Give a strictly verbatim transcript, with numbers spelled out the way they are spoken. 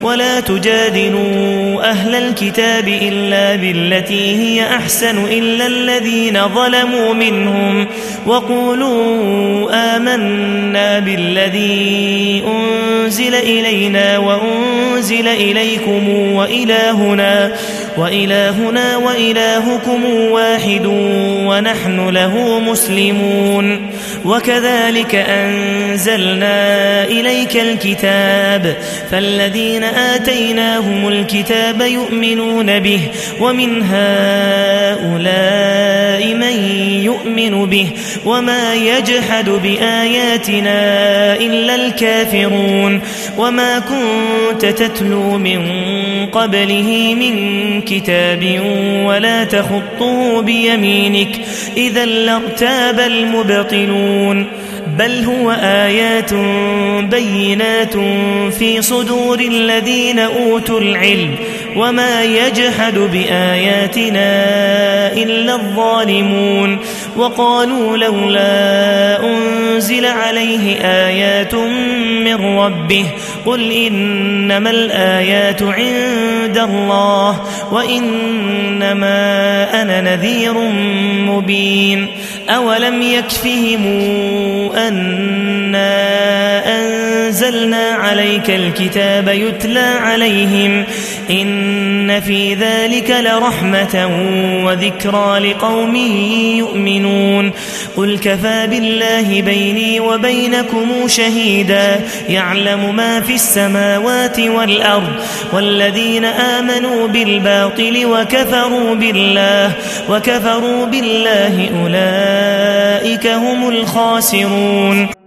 ولا تجادلوا أهل الكتاب إلا بالتي هي أحسن إلا الذين ظلموا منهم وقولوا آمنا بالذي أنزل إلينا وأنزل إليكم وإلهنا وإلهنا وإلهكم واحد ونحن له مسلمون وكذلك أنزلنا إليك الكتاب فالذين آتيناهم الكتاب يؤمنون به ومن هؤلاء من يؤمن به وما يجحد بآياتنا إلا الكافرون وما كنت تتلو من قبله من كتاب ولا تخطه بيمينك إذا لارتاب المبطلون بل هو آيات بينات في صدور الذين أوتوا العلم وما يجحد بآياتنا إلا الظالمون وقالوا لولا أنزل عليه آيات من ربه قل إنما الآيات عند الله وإنما أنا نذير مبين أولم يكفهم أنا أنزلنا عليك الكتاب يتلى عليهم إن في ذلك لرحمة وذكرى لقوم يؤمنون قل كفى بالله بيني وبينكم شهيدا يعلم ما في السماوات والأرض والذين آمنوا بالباطل وكفروا بالله وكفروا بالله أولئك هم الخاسرون.